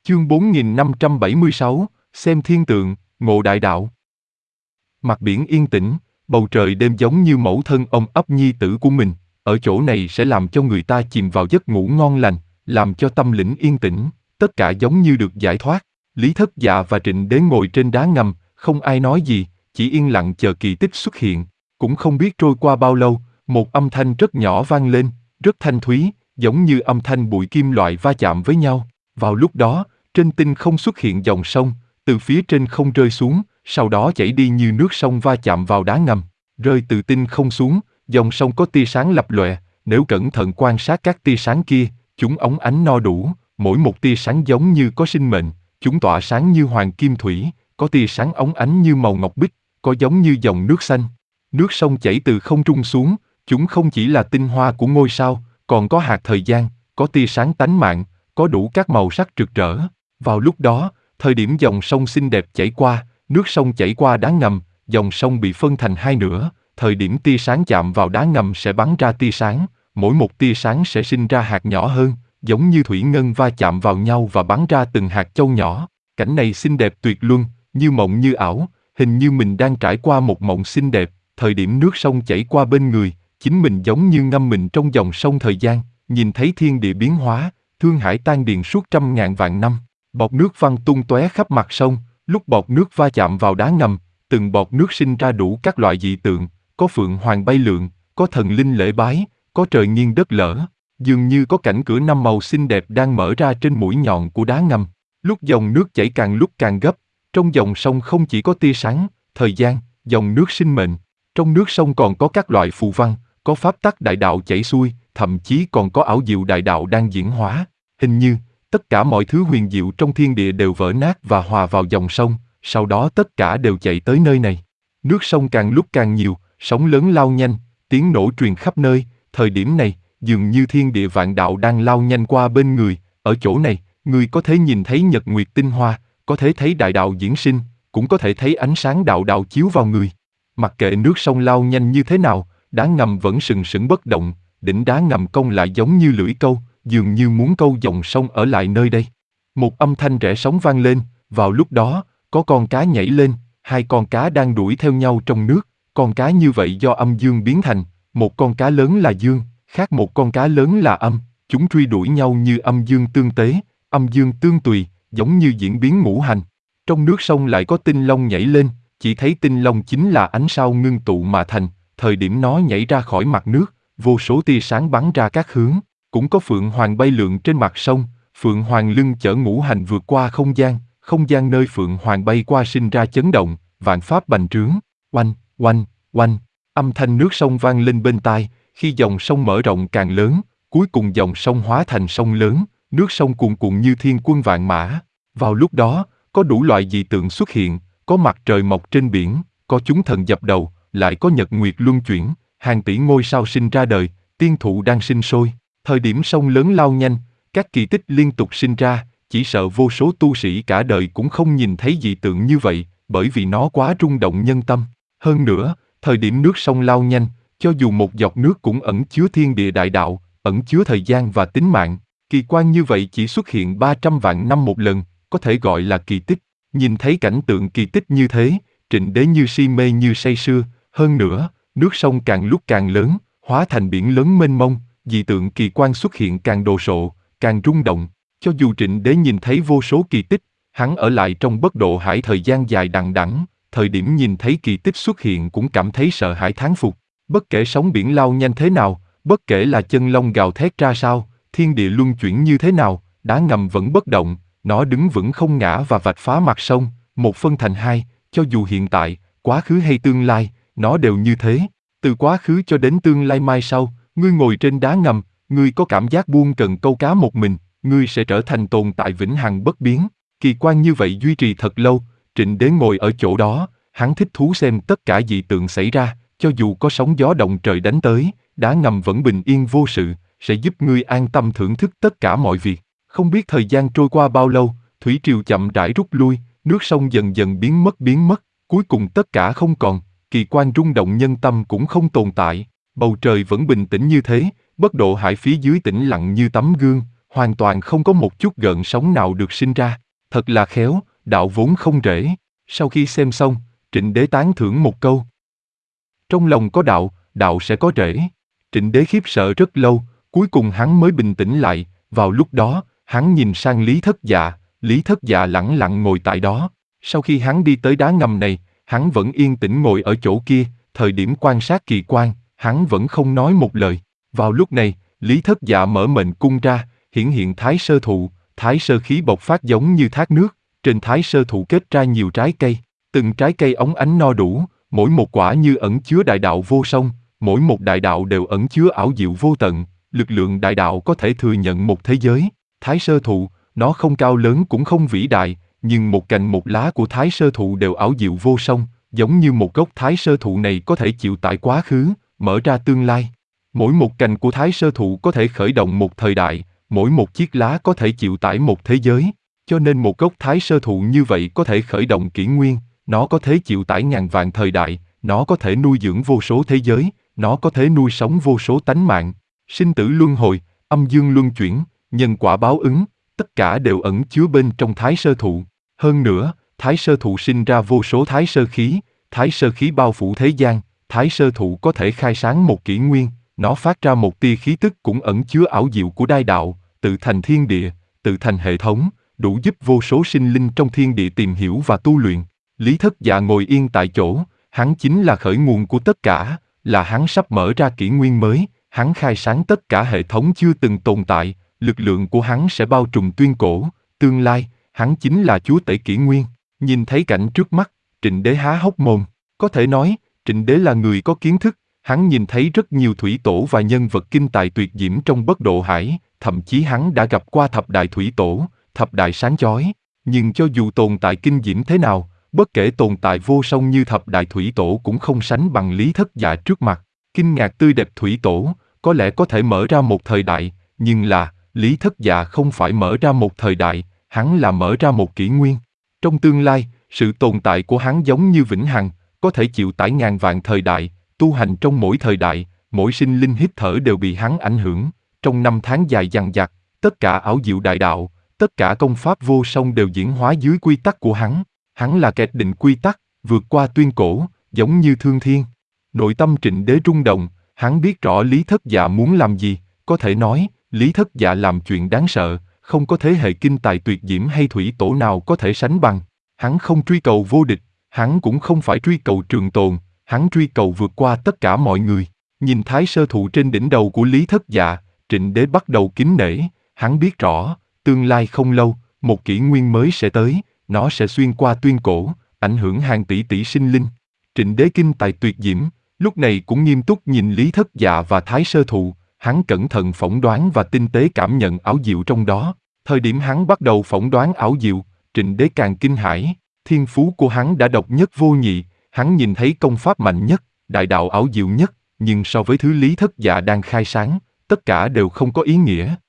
Chương 4576, xem thiên tượng, ngộ đại đạo. Mặt biển yên tĩnh, bầu trời đêm giống như mẫu thân ôm ấp nhi tử của mình, ở chỗ này sẽ làm cho người ta chìm vào giấc ngủ ngon lành, làm cho tâm lĩnh yên tĩnh, tất cả giống như được giải thoát. Lý Thất Dạ và Trịnh Đế ngồi trên đá ngầm, không ai nói gì, chỉ yên lặng chờ kỳ tích xuất hiện. Cũng không biết trôi qua bao lâu, một âm thanh rất nhỏ vang lên, rất thanh thúy, giống như âm thanh bụi kim loại va chạm với nhau. Vào lúc đó, trên tinh không xuất hiện dòng sông, từ phía trên không rơi xuống, sau đó chảy đi như nước sông va chạm vào đá ngầm. Rơi từ tinh không xuống, dòng sông có tia sáng lập lòe, nếu cẩn thận quan sát các tia sáng kia, chúng óng ánh no đủ, mỗi một tia sáng giống như có sinh mệnh, chúng tỏa sáng như hoàng kim thủy, có tia sáng óng ánh như màu ngọc bích, có giống như dòng nước xanh. Nước sông chảy từ không trung xuống, chúng không chỉ là tinh hoa của ngôi sao, còn có hạt thời gian, có tia sáng tánh mạng, có đủ các màu sắc rực rỡ. Vào lúc đó, thời điểm dòng sông xinh đẹp chảy qua, nước sông chảy qua đá ngầm, dòng sông bị phân thành hai nửa, thời điểm tia sáng chạm vào đá ngầm sẽ bắn ra tia sáng, mỗi một tia sáng sẽ sinh ra hạt nhỏ hơn, giống như thủy ngân va chạm vào nhau và bắn ra từng hạt châu nhỏ. Cảnh này xinh đẹp tuyệt luân, như mộng như ảo, hình như mình đang trải qua một mộng xinh đẹp. Thời điểm nước sông chảy qua bên người, chính mình giống như ngâm mình trong dòng sông thời gian, nhìn thấy thiên địa biến hóa, thương hải tan điền suốt trăm ngàn vạn năm. Bọt nước văng tung tóe khắp mặt sông, lúc bọt nước va chạm vào đá ngầm, từng bọt nước sinh ra đủ các loại dị tượng, có phượng hoàng bay lượn, có thần linh lễ bái, có trời nghiêng đất lở, dường như có cảnh cửa năm màu xinh đẹp đang mở ra trên mũi nhọn của đá ngầm. Lúc dòng nước chảy càng lúc càng gấp, trong dòng sông không chỉ có tia sáng, thời gian, dòng nước sinh mệnh, trong nước sông còn có các loại phù văn, có pháp tắc đại đạo chảy xuôi, thậm chí còn có ảo diệu đại đạo đang diễn hóa. Hình như, tất cả mọi thứ huyền diệu trong thiên địa đều vỡ nát và hòa vào dòng sông, sau đó tất cả đều chạy tới nơi này. Nước sông càng lúc càng nhiều, sóng lớn lao nhanh, tiếng nổ truyền khắp nơi, thời điểm này, dường như thiên địa vạn đạo đang lao nhanh qua bên người, ở chỗ này, người có thể nhìn thấy nhật nguyệt tinh hoa, có thể thấy đại đạo diễn sinh, cũng có thể thấy ánh sáng đạo đạo chiếu vào người. Mặc kệ nước sông lao nhanh như thế nào, đá ngầm vẫn sừng sững bất động, đỉnh đá ngầm cong lại giống như lưỡi câu, dường như muốn câu dòng sông ở lại nơi đây. Một âm thanh rẽ sóng vang lên, vào lúc đó, có con cá nhảy lên, hai con cá đang đuổi theo nhau trong nước, con cá như vậy do âm dương biến thành, một con cá lớn là dương, khác một con cá lớn là âm, chúng truy đuổi nhau như âm dương tương tế, âm dương tương tùy, giống như diễn biến ngũ hành. Trong nước sông lại có tinh long nhảy lên, chỉ thấy tinh long chính là ánh sao ngưng tụ mà thành, thời điểm nó nhảy ra khỏi mặt nước, vô số tia sáng bắn ra các hướng, cũng có phượng hoàng bay lượn trên mặt sông, phượng hoàng lưng chở ngũ hành vượt qua không gian nơi phượng hoàng bay qua sinh ra chấn động, vạn pháp bành trướng, oanh, oanh, oanh, âm thanh nước sông vang lên bên tai, khi dòng sông mở rộng càng lớn, cuối cùng dòng sông hóa thành sông lớn, nước sông cuồn cuộn như thiên quân vạn mã. Vào lúc đó, có đủ loại dị tượng xuất hiện, có mặt trời mọc trên biển, có chúng thần dập đầu, lại có nhật nguyệt luân chuyển, hàng tỷ ngôi sao sinh ra đời, tiên thụ đang sinh sôi. Thời điểm sông lớn lao nhanh, các kỳ tích liên tục sinh ra, chỉ sợ vô số tu sĩ cả đời cũng không nhìn thấy dị tượng như vậy, bởi vì nó quá rung động nhân tâm. Hơn nữa, thời điểm nước sông lao nhanh, cho dù một giọt nước cũng ẩn chứa thiên địa đại đạo, ẩn chứa thời gian và tính mạng. Kỳ quan như vậy chỉ xuất hiện 300 vạn năm một lần, có thể gọi là kỳ tích. Nhìn thấy cảnh tượng kỳ tích như thế, Trịnh Đế như si mê như say sưa, hơn nữa, nước sông càng lúc càng lớn, hóa thành biển lớn mênh mông, dị tượng kỳ quan xuất hiện càng đồ sộ, càng rung động. Cho dù Trịnh Đế nhìn thấy vô số kỳ tích, hắn ở lại trong bất độ hải thời gian dài đằng đẵng, thời điểm nhìn thấy kỳ tích xuất hiện cũng cảm thấy sợ hãi thán phục. Bất kể sóng biển lao nhanh thế nào, bất kể là chân long gào thét ra sao, thiên địa luân chuyển như thế nào, đá ngầm vẫn bất động, nó đứng vững không ngã và vạch phá mặt sông, một phân thành hai, cho dù hiện tại, quá khứ hay tương lai, nó đều như thế. Từ quá khứ cho đến tương lai mai sau, ngươi ngồi trên đá ngầm, ngươi có cảm giác buông cần câu cá một mình, ngươi sẽ trở thành tồn tại vĩnh hằng bất biến. Kỳ quan như vậy duy trì thật lâu, Trịnh Đế ngồi ở chỗ đó, hắn thích thú xem tất cả dị tượng xảy ra, cho dù có sóng gió động trời đánh tới, đá ngầm vẫn bình yên vô sự, sẽ giúp ngươi an tâm thưởng thức tất cả mọi việc. Không biết thời gian trôi qua bao lâu, thủy triều chậm rãi rút lui, nước sông dần dần biến mất, cuối cùng tất cả không còn, kỳ quan rung động nhân tâm cũng không tồn tại, bầu trời vẫn bình tĩnh như thế, bất độ hải phía dưới tĩnh lặng như tấm gương, hoàn toàn không có một chút gợn sóng nào được sinh ra. Thật là khéo, đạo vốn không rễ. Sau khi xem xong, Trịnh Đế tán thưởng một câu. Trong lòng có đạo, đạo sẽ có rễ. Trịnh Đế khiếp sợ rất lâu, cuối cùng hắn mới bình tĩnh lại. Vào lúc đó, hắn nhìn sang Lý Thất Dạ. Lý Thất Dạ lẳng lặng ngồi tại đó. Sau khi hắn đi tới đá ngầm này, hắn vẫn yên tĩnh ngồi ở chỗ kia. Thời điểm quan sát kỳ quan, hắn vẫn không nói một lời. Vào lúc này, Lý Thất Dạ mở mệnh cung ra, hiển hiện thái sơ thụ. Thái sơ khí bộc phát giống như thác nước. Trên thái sơ thụ kết ra nhiều trái cây. Từng trái cây óng ánh no đủ, mỗi một quả như ẩn chứa đại đạo vô song, mỗi một đại đạo đều ẩn chứa ảo diệu vô tận. Lực lượng đại đạo có thể thừa nhận một thế giới. Thái sơ thụ, nó không cao lớn cũng không vĩ đại, nhưng một cành một lá của thái sơ thụ đều ảo diệu vô song, giống như một gốc thái sơ thụ này có thể chịu tải quá khứ, mở ra tương lai. Mỗi một cành của thái sơ thụ có thể khởi động một thời đại, mỗi một chiếc lá có thể chịu tải một thế giới. Cho nên một gốc thái sơ thụ như vậy có thể khởi động kỷ nguyên, nó có thể chịu tải ngàn vạn thời đại, nó có thể nuôi dưỡng vô số thế giới, nó có thể nuôi sống vô số tánh mạng. Sinh tử luân hồi, âm dương luân chuyển, nhân quả báo ứng, tất cả đều ẩn chứa bên trong thái sơ thụ. Hơn nữa, thái sơ thụ sinh ra vô số thái sơ khí bao phủ thế gian, thái sơ thụ có thể khai sáng một kỷ nguyên, nó phát ra một tia khí tức cũng ẩn chứa ảo diệu của đai đạo, tự thành thiên địa, tự thành hệ thống, đủ giúp vô số sinh linh trong thiên địa tìm hiểu và tu luyện. Lý Thất Dạ ngồi yên tại chỗ, hắn chính là khởi nguồn của tất cả, là hắn sắp mở ra kỷ nguyên mới, hắn khai sáng tất cả hệ thống chưa từng tồn tại, lực lượng của hắn sẽ bao trùm tuyên cổ, tương lai, hắn chính là chúa tể kỷ nguyên. Nhìn thấy cảnh trước mắt, Trịnh Đế há hốc mồm, có thể nói, Trịnh Đế là người có kiến thức, hắn nhìn thấy rất nhiều thủy tổ và nhân vật kinh tài tuyệt diễm trong Bất Độ Hải, thậm chí hắn đã gặp qua thập đại thủy tổ, thập đại sáng chói, nhưng cho dù tồn tại kinh diễm thế nào, bất kể tồn tại vô song như thập đại thủy tổ cũng không sánh bằng Lý Thất Dạ trước mặt. Kinh ngạc tươi đẹp thủy tổ, có lẽ có thể mở ra một thời đại, nhưng là, Lý Thất Dạ không phải mở ra một thời đại, hắn là mở ra một kỷ nguyên. Trong tương lai, sự tồn tại của hắn giống như vĩnh hằng, có thể chịu tải ngàn vạn thời đại, tu hành trong mỗi thời đại, mỗi sinh linh hít thở đều bị hắn ảnh hưởng. Trong năm tháng dài dằng dặc, tất cả ảo diệu đại đạo, tất cả công pháp vô song đều diễn hóa dưới quy tắc của hắn. Hắn là kẻ định quy tắc, vượt qua tuyên cổ, giống như thương thiên. Nội tâm Trịnh Đế rung động, hắn biết rõ Lý Thất Dạ muốn làm gì, có thể nói, Lý Thất Dạ làm chuyện đáng sợ, không có thế hệ kinh tài tuyệt diễm hay thủy tổ nào có thể sánh bằng. Hắn không truy cầu vô địch, hắn cũng không phải truy cầu trường tồn, hắn truy cầu vượt qua tất cả mọi người. Nhìn thái sơ thụ trên đỉnh đầu của Lý Thất Dạ, Trịnh Đế bắt đầu kính nể, hắn biết rõ, tương lai không lâu, một kỷ nguyên mới sẽ tới, nó sẽ xuyên qua tuyên cổ, ảnh hưởng hàng tỷ tỷ sinh linh. Trịnh Đế kinh tài tuyệt diễm, lúc này cũng nghiêm túc nhìn Lý Thất Dạ và thái sơ thụ, hắn cẩn thận phỏng đoán và tinh tế cảm nhận ảo diệu trong đó. Thời điểm hắn bắt đầu phỏng đoán ảo diệu, Trịnh Đế càng kinh hãi, thiên phú của hắn đã độc nhất vô nhị, hắn nhìn thấy công pháp mạnh nhất, đại đạo ảo diệu nhất, nhưng so với thứ Lý Thất Dạ đang khai sáng, tất cả đều không có ý nghĩa.